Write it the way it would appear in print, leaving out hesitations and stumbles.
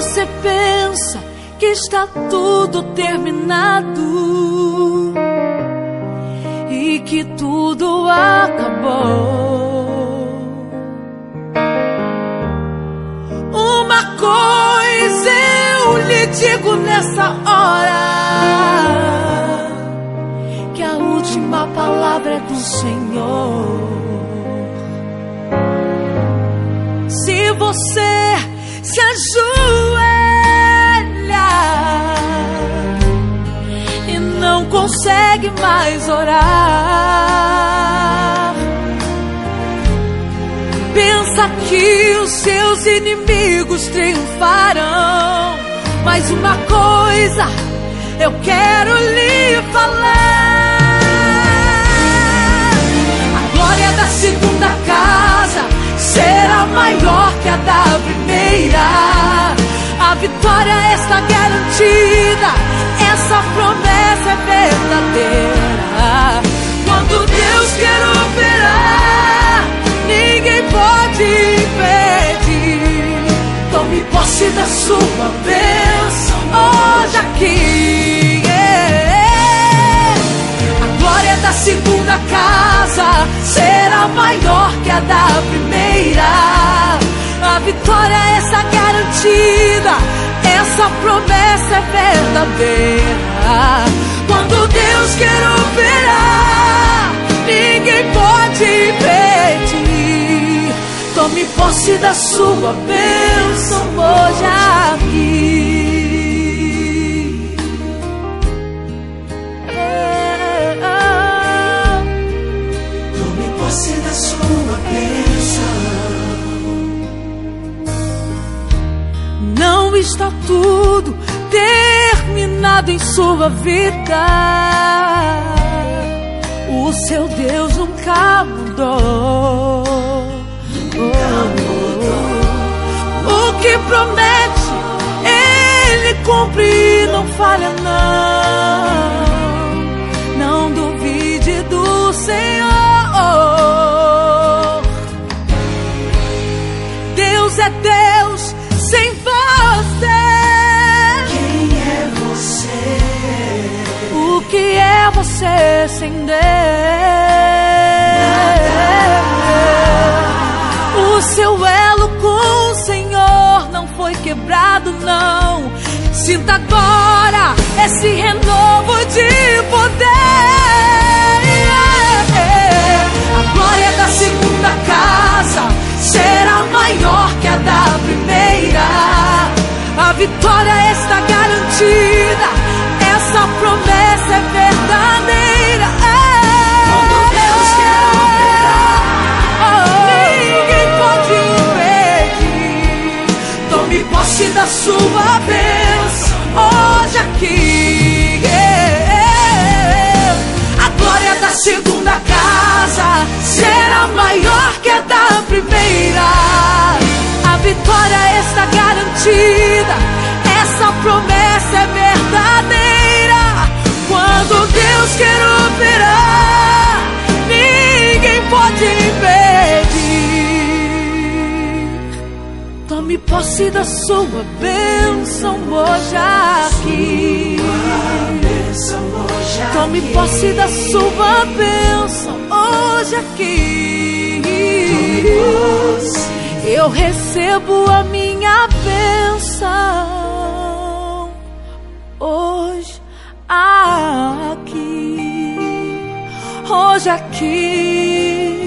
você pensa que está tudo terminado e que tudo acabou, uma coisa eu lhe digo nessa hora, que a última palavra é do Senhor. Se você se ajoelha e não consegue mais orar, pensa que os seus inimigos triunfarão, mas uma coisa eu quero lhe falar: a glória da segunda casa será maior que a da primeira. A vitória está garantida, essa promessa é verdadeira. Quando Deus quer operar, ninguém pode impedir. Tome posse da sua bênção hoje aqui. A glória da segunda casa será maior que a da primeira. A vitória está garantida, essa promessa é verdadeira. Quando Deus quer operar, ninguém pode impedir. Tome posse da sua bênção hoje aqui. Tome posse da sua bênção. Não está tudo terminado em sua vida. O seu Deus nunca mudou. O que promete, Ele cumpre e não falha não. Não duvide do Senhor. Deus é Deus sem você. Quem é você? O que é você sem Deus? O seu elo com o Senhor não foi quebrado, não. Sinta agora esse renovo de poder. A glória da segunda casa será maior que a da primeira. A vitória está garantida, essa promessa é verdadeira. Quando Deus quer operar, ninguém pode impedir. Tome posse da sua bênção hoje aqui. A glória da segunda casa será maior que a da primeira. A vitória está garantida, essa promessa é verdadeira. Quando Deus quer operar, ninguém pode impedir. Tome posse da sua bênção hoje aqui. Tome posse da sua bênção hoje aqui. Eu recebo a minha bênção hoje aqui. Hoje aqui.